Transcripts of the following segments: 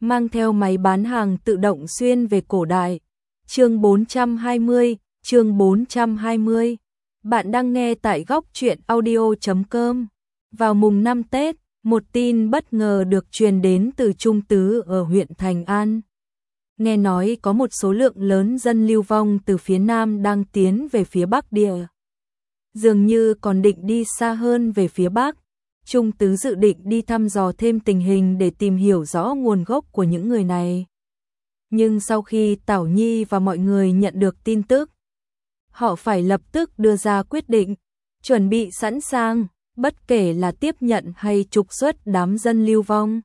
mang theo máy bán hàng tự động xuyên về cổ đại. Chương 420, chương 420. Bạn đang nghe tại góc truyện audio.com. Vào mùng 5 Tết, một tin bất ngờ được truyền đến từ Trung Tứ ở huyện Thành An. Nghe nói có một số lượng lớn dân lưu vong từ phía Nam đang tiến về phía Bắc địa. Dường như còn định đi xa hơn về phía Bắc. Trung Tứ dự định đi thăm dò thêm tình hình để tìm hiểu rõ nguồn gốc của những người này. Nhưng sau khi Tảo Nhi và mọi người nhận được tin tức, họ phải lập tức đưa ra quyết định, chuẩn bị sẵn sàng, bất kể là tiếp nhận hay trục xuất đám dân lưu vong.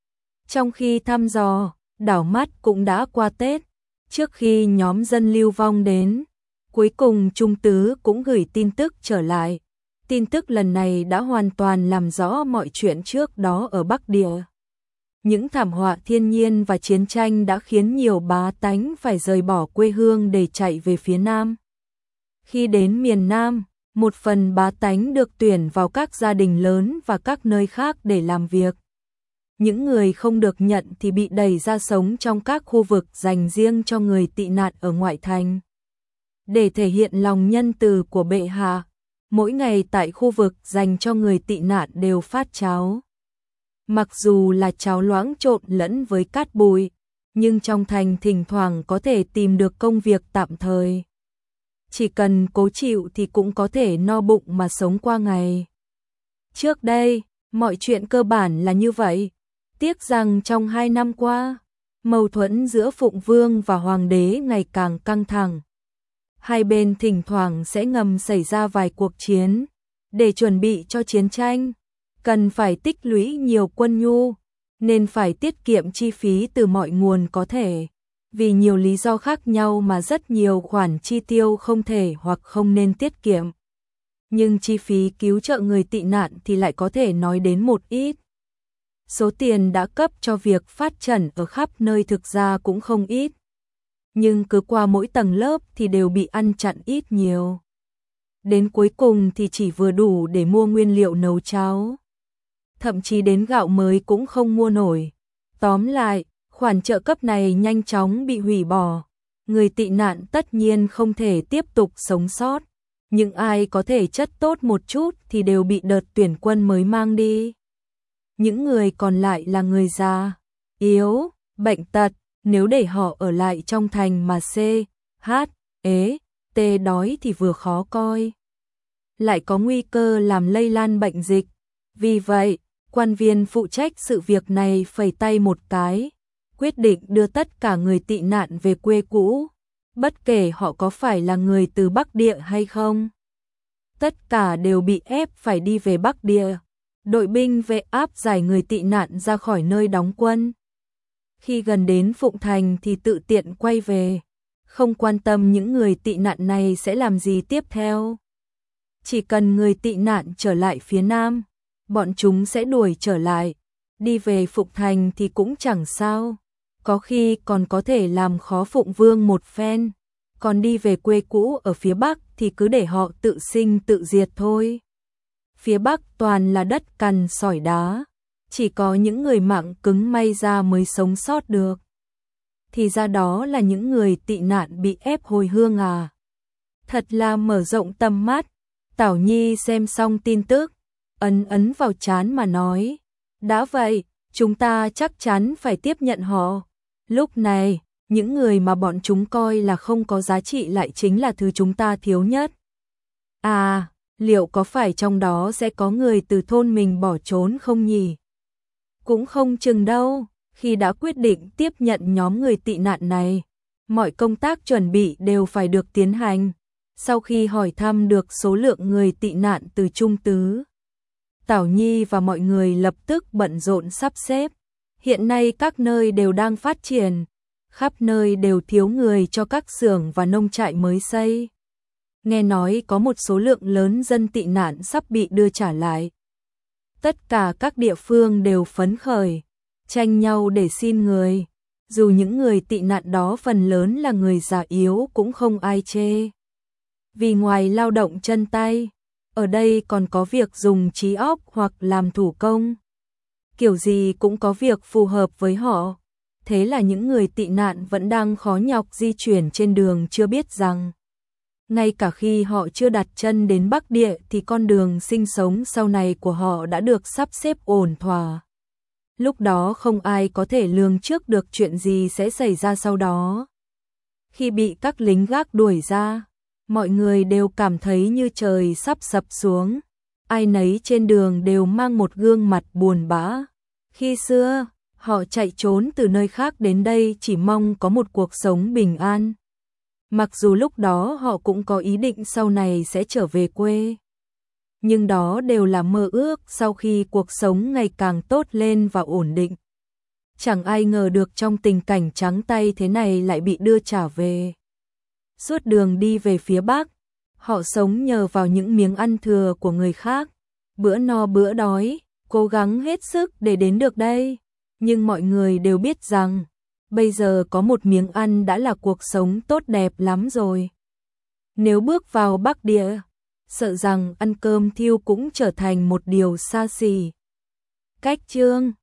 Trong khi thăm dò, đảo mắt cũng đã qua Tết. Trước khi nhóm dân lưu vong đến, cuối cùng Trung Tứ cũng gửi tin tức trở lại. Tin tức lần này đã hoàn toàn làm rõ mọi chuyện trước đó ở Bắc Địa. Những thảm họa thiên nhiên và chiến tranh đã khiến nhiều bá tánh phải rời bỏ quê hương để chạy về phía Nam. Khi đến miền Nam, một phần bá tánh được tuyển vào các gia đình lớn và các nơi khác để làm việc. Những người không được nhận thì bị đẩy ra sống trong các khu vực dành riêng cho người tị nạn ở ngoại thành. Để thể hiện lòng nhân từ của bệ hạ, mỗi ngày tại khu vực dành cho người tị nạn đều phát cháo. Mặc dù là cháo loãng trộn lẫn với cát bụi, nhưng trong thành thỉnh thoảng có thể tìm được công việc tạm thời. Chỉ cần cố chịu thì cũng có thể no bụng mà sống qua ngày. Trước đây, mọi chuyện cơ bản là như vậy. Tiếc rằng trong 2 năm qua, mâu thuẫn giữa Phụng Vương và Hoàng đế ngày càng căng thẳng. Hai bên thỉnh thoảng sẽ ngầm xảy ra vài cuộc chiến. Để chuẩn bị cho chiến tranh, cần phải tích lũy nhiều quân nhu, nên phải tiết kiệm chi phí từ mọi nguồn có thể. Vì nhiều lý do khác nhau mà rất nhiều khoản chi tiêu không thể hoặc không nên tiết kiệm. Nhưng chi phí cứu trợ người tị nạn thì lại có thể nói đến một ít. Số tiền đã cấp cho việc phát triển ở khắp nơi thực ra cũng không ít. Nhưng cứ qua mỗi tầng lớp thì đều bị ăn chặn ít nhiều. Đến cuối cùng thì chỉ vừa đủ để mua nguyên liệu nấu cháo. Thậm chí đến gạo mới cũng không mua nổi. Tóm lại, khoản trợ cấp này nhanh chóng bị hủy bỏ. Người tị nạn tất nhiên không thể tiếp tục sống sót. Những ai có thể chất tốt một chút thì đều bị đợt tuyển quân mới mang đi. Những người còn lại là người già, yếu, bệnh tật. Nếu để họ ở lại trong thành mà t đói thì vừa khó coi, lại có nguy cơ làm lây lan bệnh dịch. Vì vậy, quan viên phụ trách sự việc này phẩy tay một cái, quyết định đưa tất cả người tị nạn về quê cũ, bất kể họ có phải là người từ Bắc Địa hay không. Tất cả đều bị ép phải đi về Bắc Địa. Đội binh về áp giải người tị nạn ra khỏi nơi đóng quân. Khi gần đến Phụng Thành thì tự tiện quay về, không quan tâm những người tị nạn này sẽ làm gì tiếp theo. Chỉ cần người tị nạn trở lại phía Nam, bọn chúng sẽ đuổi trở lại. Đi về Phụng Thành thì cũng chẳng sao, có khi còn có thể làm khó Phụng Vương một phen. Còn đi về quê cũ ở phía Bắc thì cứ để họ tự sinh tự diệt thôi. Phía Bắc toàn là đất cằn sỏi đá. Chỉ có những người mạng cứng may ra mới sống sót được. Thì ra đó là những người tị nạn bị ép hồi hương à. Thật là mở rộng tầm mắt. Tảo Nhi xem xong tin tức, ấn vào trán mà nói. Đã vậy, chúng ta chắc chắn phải tiếp nhận họ. Lúc này, những người mà bọn chúng coi là không có giá trị lại chính là thứ chúng ta thiếu nhất. À, liệu có phải trong đó sẽ có người từ thôn mình bỏ trốn không nhỉ? Cũng không chừng đâu. Khi đã quyết định tiếp nhận nhóm người tị nạn này, mọi công tác chuẩn bị đều phải được tiến hành. Sau khi hỏi thăm được số lượng người tị nạn từ Trung Tứ, Tảo Nhi và mọi người lập tức bận rộn sắp xếp. Hiện nay các nơi đều đang phát triển, khắp nơi đều thiếu người cho các xưởng và nông trại mới xây. Nghe nói có một số lượng lớn dân tị nạn sắp bị đưa trả lại. Tất cả các địa phương đều phấn khởi, tranh nhau để xin người. Dù những người tị nạn đó phần lớn là người già yếu cũng không ai chê. Vì ngoài lao động chân tay, ở đây còn có việc dùng trí óc hoặc làm thủ công. Kiểu gì cũng có việc phù hợp với họ. Thế là những người tị nạn vẫn đang khó nhọc di chuyển trên đường chưa biết rằng, ngay cả khi họ chưa đặt chân đến Bắc Địa thì con đường sinh sống sau này của họ đã được sắp xếp ổn thỏa. Lúc đó không ai có thể lường trước được chuyện gì sẽ xảy ra sau đó. Khi bị các lính gác đuổi ra, mọi người đều cảm thấy như trời sắp sập xuống. Ai nấy trên đường đều mang một gương mặt buồn bã. Khi xưa, họ chạy trốn từ nơi khác đến đây chỉ mong có một cuộc sống bình an. Mặc dù lúc đó họ cũng có ý định sau này sẽ trở về quê. Nhưng đó đều là mơ ước sau khi cuộc sống ngày càng tốt lên và ổn định. Chẳng ai ngờ được trong tình cảnh trắng tay thế này lại bị đưa trả về. Suốt đường đi về phía Bắc, họ sống nhờ vào những miếng ăn thừa của người khác. Bữa no bữa đói, cố gắng hết sức để đến được đây. Nhưng mọi người đều biết rằng, bây giờ có một miếng ăn đã là cuộc sống tốt đẹp lắm rồi. Nếu bước vào Bắc Địa, sợ rằng ăn cơm thiêu cũng trở thành một điều xa xỉ. Cách chương